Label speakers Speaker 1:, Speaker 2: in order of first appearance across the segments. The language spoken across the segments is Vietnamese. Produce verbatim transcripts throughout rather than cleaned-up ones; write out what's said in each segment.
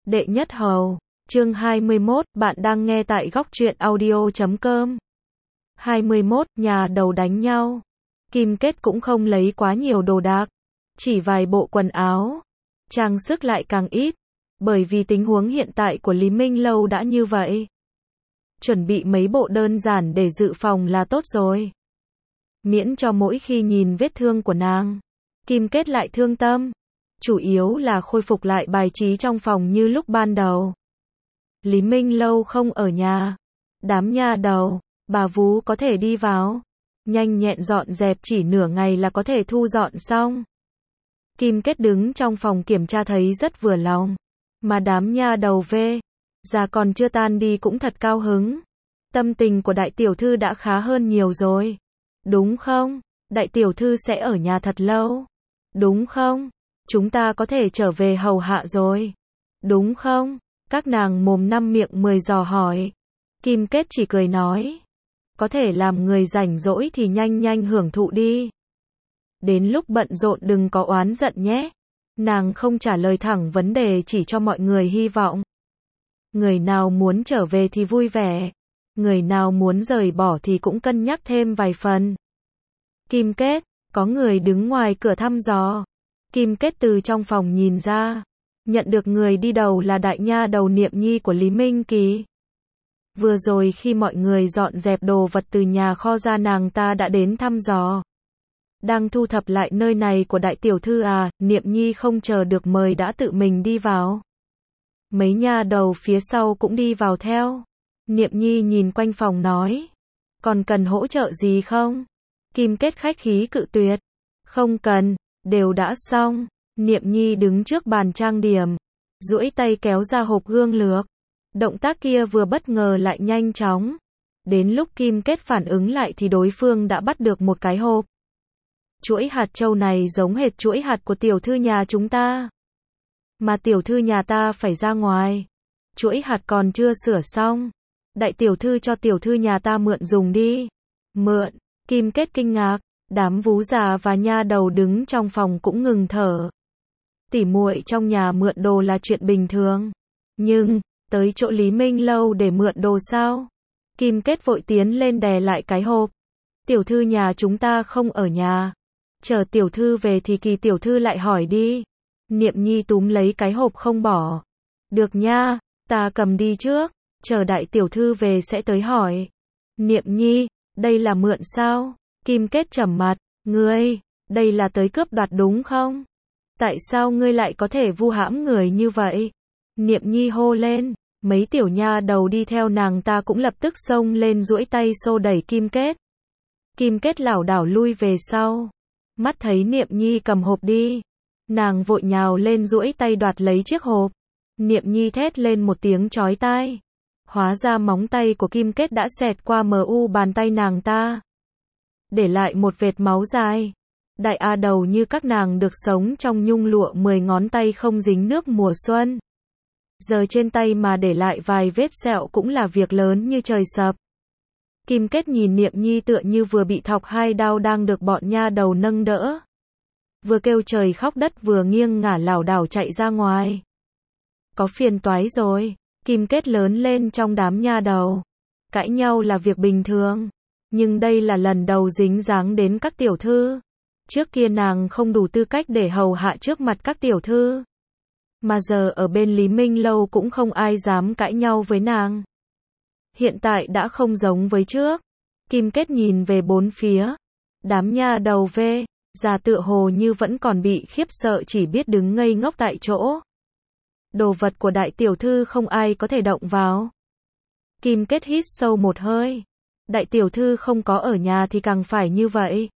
Speaker 1: Đệ nhất hầu, chương hai mươi mốt, bạn đang nghe tại góc truyện audio chấm com. hai mươi mốt, nhà đầu đánh nhau. Kim Kết cũng không lấy quá nhiều đồ đạc, chỉ vài bộ quần áo, trang sức lại càng ít, bởi vì tình huống hiện tại của Lý Minh Lâu đã như vậy. Chuẩn bị mấy bộ đơn giản để dự phòng là tốt rồi. Miễn cho mỗi khi nhìn vết thương của nàng, Kim Kết lại thương tâm. Chủ yếu là khôi phục lại bài trí trong phòng như lúc ban đầu. Lý Minh Lâu không ở nhà. Đám nha đầu, bà vú có thể đi vào. Nhanh nhẹn dọn dẹp chỉ nửa ngày là có thể thu dọn xong. Kim Kết đứng trong phòng kiểm tra thấy rất vừa lòng. Mà đám nha đầu về, già còn chưa tan đi cũng thật cao hứng. Tâm tình của đại tiểu thư đã khá hơn nhiều rồi. Đúng không? Đại tiểu thư sẽ ở nhà thật lâu. Đúng không? Chúng ta có thể trở về hầu hạ rồi. Đúng không? Các nàng mồm năm miệng mười dò hỏi. Kim Kết chỉ cười nói. Có thể làm người rảnh rỗi thì nhanh nhanh hưởng thụ đi. Đến lúc bận rộn đừng có oán giận nhé. Nàng không trả lời thẳng vấn đề chỉ cho mọi người hy vọng. Người nào muốn trở về thì vui vẻ. Người nào muốn rời bỏ thì cũng cân nhắc thêm vài phần. Kim Kết, có người đứng ngoài cửa thăm dò. Kim Kết từ trong phòng nhìn ra, nhận được người đi đầu là đại nha đầu Niệm Nhi của Lý Minh Kỳ. Vừa rồi khi mọi người dọn dẹp đồ vật từ nhà kho ra nàng ta đã đến thăm dò. Đang thu thập lại nơi này của đại tiểu thư à, Niệm Nhi không chờ được mời đã tự mình đi vào. Mấy nha đầu phía sau cũng đi vào theo. Niệm Nhi nhìn quanh phòng nói, còn cần hỗ trợ gì không? Kim Kết khách khí cự tuyệt, không cần. Đều đã xong. Niệm Nhi đứng trước bàn trang điểm, duỗi tay kéo ra hộp gương lược. Động tác kia vừa bất ngờ lại nhanh chóng. Đến lúc Kim Kết phản ứng lại thì đối phương đã bắt được một cái hộp. Chuỗi hạt châu này giống hệt chuỗi hạt của tiểu thư nhà chúng ta. Mà tiểu thư nhà ta phải ra ngoài. Chuỗi hạt còn chưa sửa xong. Đại tiểu thư cho tiểu thư nhà ta mượn dùng đi. Mượn? Kim Kết kinh ngạc. Đám vú già và nha đầu đứng trong phòng cũng ngừng thở. Tỉ muội trong nhà mượn đồ là chuyện bình thường. Nhưng, tới chỗ Lý Minh Lâu để mượn đồ sao? Kim Kết vội tiến lên đè lại cái hộp. Tiểu thư nhà chúng ta không ở nhà. Chờ tiểu thư về thì Kỳ tiểu thư lại hỏi đi. Niệm Nhi túm lấy cái hộp không bỏ. Được nha, ta cầm đi trước. Chờ đại tiểu thư về sẽ tới hỏi. Niệm Nhi, đây là mượn sao? Kim Kết trầm mặt, ngươi, đây là tới cướp đoạt đúng không? Tại sao ngươi lại có thể vu hãm người như vậy? Niệm Nhi hô lên, mấy tiểu nha đầu đi theo nàng ta cũng lập tức xông lên duỗi tay xô đẩy Kim Kết. Kim Kết lảo đảo lui về sau, mắt thấy Niệm Nhi cầm hộp đi, nàng vội nhào lên duỗi tay đoạt lấy chiếc hộp. Niệm Nhi thét lên một tiếng chói tai, hóa ra móng tay của Kim Kết đã xẹt qua mờ u bàn tay nàng ta, để lại một vệt máu dài. Đại a đầu như các nàng được sống trong nhung lụa mười ngón tay không dính nước mùa xuân. Giờ trên tay mà để lại vài vết sẹo cũng là việc lớn như trời sập. Kim Kết nhìn Niệm Nhi tựa như vừa bị thọc hai đao đang được bọn nha đầu nâng đỡ. Vừa kêu trời khóc đất vừa nghiêng ngả lảo đảo chạy ra ngoài. Có phiền toái rồi. Kim Kết lớn lên trong đám nha đầu. Cãi nhau là việc bình thường. Nhưng đây là lần đầu dính dáng đến các tiểu thư. Trước kia nàng không đủ tư cách để hầu hạ trước mặt các tiểu thư. Mà giờ ở bên Lý Minh Lâu cũng không ai dám cãi nhau với nàng. Hiện tại đã không giống với trước. Kim Kết nhìn về bốn phía. Đám nha đầu về, già tựa hồ như vẫn còn bị khiếp sợ chỉ biết đứng ngây ngốc tại chỗ. Đồ vật của đại tiểu thư không ai có thể động vào. Kim Kết hít sâu một hơi. Đại tiểu thư không có ở nhà thì càng phải như vậy.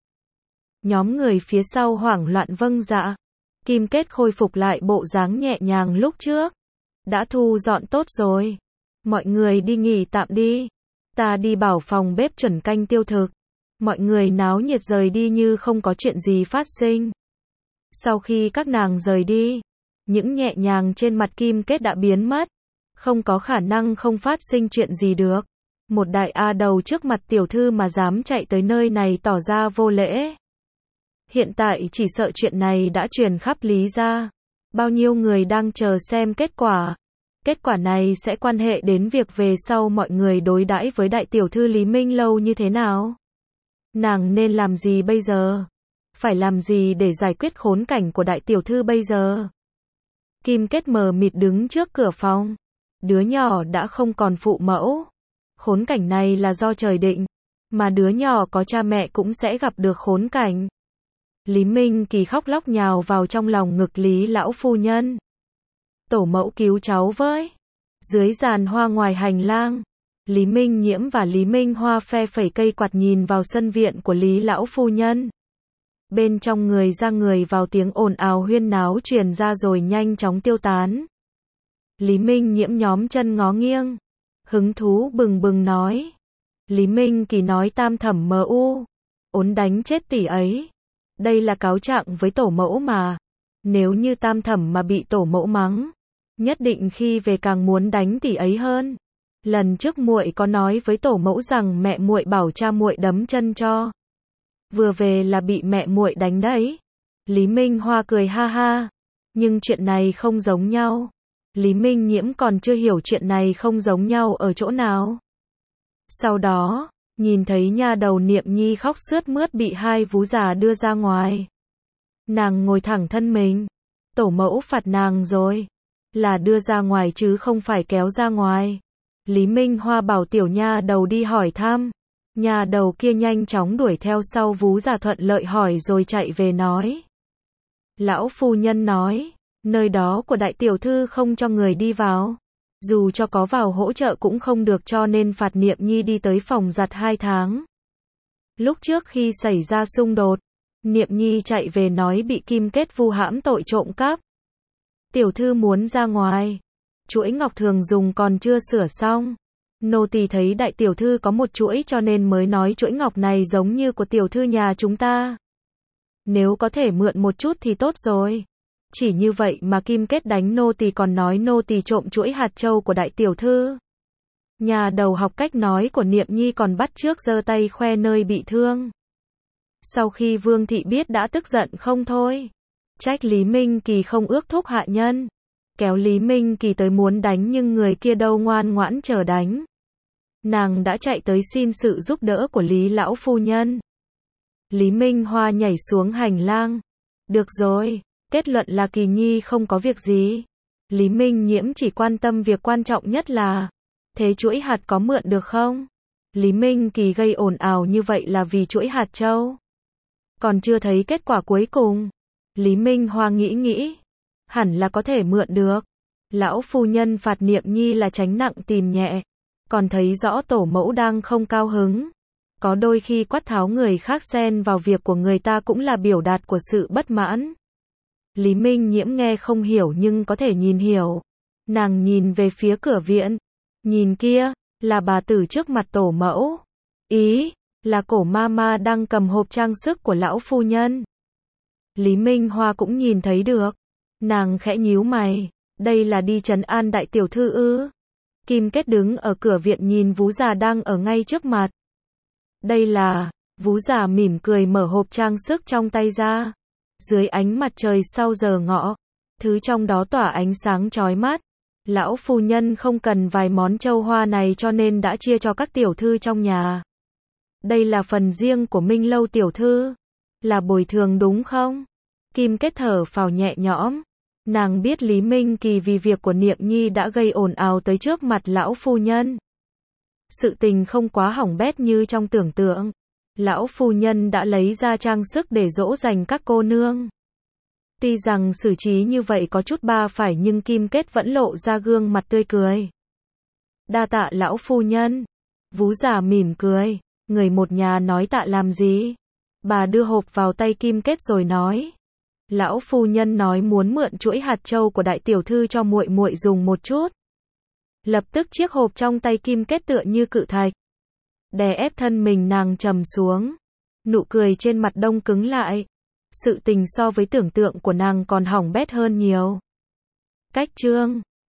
Speaker 1: Nhóm người phía sau hoảng loạn vâng dạ. Kim Kết khôi phục lại bộ dáng nhẹ nhàng lúc trước. Đã thu dọn tốt rồi. Mọi người đi nghỉ tạm đi. Ta đi bảo phòng bếp chuẩn canh tiêu thực. Mọi người náo nhiệt rời đi như không có chuyện gì phát sinh. Sau khi các nàng rời đi, những nhẹ nhàng trên mặt Kim Kết đã biến mất. Không có khả năng không phát sinh chuyện gì được. Một đại a đầu trước mặt tiểu thư mà dám chạy tới nơi này tỏ ra vô lễ. Hiện tại chỉ sợ chuyện này đã truyền khắp Lý gia. Bao nhiêu người đang chờ xem kết quả. Kết quả này sẽ quan hệ đến việc về sau mọi người đối đãi với đại tiểu thư Lý Minh Lâu như thế nào. Nàng nên làm gì bây giờ? Phải làm gì để giải quyết khốn cảnh của đại tiểu thư bây giờ? Kim Kết mờ mịt đứng trước cửa phòng. Đứa nhỏ đã không còn phụ mẫu. Khốn cảnh này là do trời định, mà đứa nhỏ có cha mẹ cũng sẽ gặp được khốn cảnh. Lý Minh Kỳ khóc lóc nhào vào trong lòng ngực Lý lão phu nhân. Tổ mẫu cứu cháu với. Dưới giàn hoa ngoài hành lang, Lý Minh Nhiễm và Lý Minh Hoa phe phẩy cây quạt nhìn vào sân viện của Lý lão phu nhân. Bên trong người ra người vào tiếng ồn ào huyên náo truyền ra rồi nhanh chóng tiêu tán. Lý Minh Nhiễm nhóm chân ngó nghiêng, hứng thú bừng bừng nói. Lý Minh Kỳ nói tam thẩm mờ u, ốn đánh chết tỷ ấy. Đây là cáo trạng với tổ mẫu mà. Nếu như tam thẩm mà bị tổ mẫu mắng, nhất định khi về càng muốn đánh tỷ ấy hơn. Lần trước muội có nói với tổ mẫu rằng mẹ muội bảo cha muội đấm chân cho. Vừa về là bị mẹ muội đánh đấy. Lý Minh Hoa cười ha ha. Nhưng chuyện này không giống nhau. Lý Minh Nhiễm còn chưa hiểu chuyện này không giống nhau ở chỗ nào. Sau đó, nhìn thấy nha đầu Niệm Nhi khóc sướt mướt bị hai vú già đưa ra ngoài. Nàng ngồi thẳng thân mình. Tổ mẫu phạt nàng rồi. Là đưa ra ngoài chứ không phải kéo ra ngoài. Lý Minh Hoa bảo tiểu nha đầu đi hỏi thăm. Nha đầu kia nhanh chóng đuổi theo sau vú già thuận lợi hỏi rồi chạy về nói. Lão phu nhân nói, nơi đó của đại tiểu thư không cho người đi vào. Dù cho có vào hỗ trợ cũng không được cho nên phạt Niệm Nhi đi tới phòng giặt hai tháng. Lúc trước khi xảy ra xung đột, Niệm Nhi chạy về nói bị Kim Kết vu hãm tội trộm cắp. Tiểu thư muốn ra ngoài. Chuỗi ngọc thường dùng còn chưa sửa xong. Nô tỳ thấy đại tiểu thư có một chuỗi cho nên mới nói chuỗi ngọc này giống như của tiểu thư nhà chúng ta. Nếu có thể mượn một chút thì tốt rồi. Chỉ như vậy mà Kim Kết đánh nô tỳ còn nói nô tỳ trộm chuỗi hạt châu của đại tiểu thư. Nhà đầu học cách nói của Niệm Nhi còn bắt chước giơ tay khoe nơi bị thương. Sau khi Vương thị biết đã tức giận không thôi. Trách Lý Minh Kỳ không ước thúc hạ nhân. Kéo Lý Minh Kỳ tới muốn đánh nhưng người kia đâu ngoan ngoãn chờ đánh. Nàng đã chạy tới xin sự giúp đỡ của Lý lão phu nhân. Lý Minh Hoa nhảy xuống hành lang. Được rồi, kết luận là Kỳ Nhi không có việc gì. Lý Minh Nhiễm chỉ quan tâm việc quan trọng nhất là, thế chuỗi hạt có mượn được không? Lý Minh Kỳ gây ồn ào như vậy là vì chuỗi hạt châu. Còn chưa thấy kết quả cuối cùng. Lý Minh Hoa nghĩ nghĩ. Hẳn là có thể mượn được. Lão phu nhân phạt Niệm Nhi là tránh nặng tìm nhẹ. Còn thấy rõ tổ mẫu đang không cao hứng. Có đôi khi quát tháo người khác xen vào việc của người ta cũng là biểu đạt của sự bất mãn. Lý Minh Nhiễm nghe không hiểu nhưng có thể nhìn hiểu. Nàng nhìn về phía cửa viện. Nhìn kia, là bà tử trước mặt tổ mẫu. Ý, là cổ mama đang cầm hộp trang sức của lão phu nhân. Lý Minh Hoa cũng nhìn thấy được. Nàng khẽ nhíu mày. Đây là đi trấn an đại tiểu thư ư? Kim Kết đứng ở cửa viện nhìn vú già đang ở ngay trước mặt. Đây là, vú già mỉm cười mở hộp trang sức trong tay ra. Dưới ánh mặt trời sau giờ ngọ, thứ trong đó tỏa ánh sáng chói mắt. Lão phu nhân không cần vài món châu hoa này cho nên đã chia cho các tiểu thư trong nhà. Đây là phần riêng của Minh Lâu tiểu thư. Là bồi thường đúng không? Kim Kết thở phào nhẹ nhõm. Nàng biết Lý Minh Kỳ vì việc của Niệm Nhi đã gây ồn ào tới trước mặt lão phu nhân. Sự tình không quá hỏng bét như trong tưởng tượng. Lão phu nhân đã lấy ra trang sức để dỗ dành các cô nương. Tuy rằng xử trí như vậy có chút ba phải nhưng Kim Kết vẫn lộ ra gương mặt tươi cười. Đa tạ lão phu nhân. Vú già mỉm cười. Người một nhà nói tạ làm gì? Bà đưa hộp vào tay Kim Kết rồi nói. Lão phu nhân nói muốn mượn chuỗi hạt châu của đại tiểu thư cho muội muội dùng một chút. Lập tức chiếc hộp trong tay Kim Kết tựa như cự thạch. Đè ép thân mình nàng trầm xuống. Nụ cười trên mặt đông cứng lại. Sự tình so với tưởng tượng của nàng còn hỏng bét hơn nhiều. Cách chương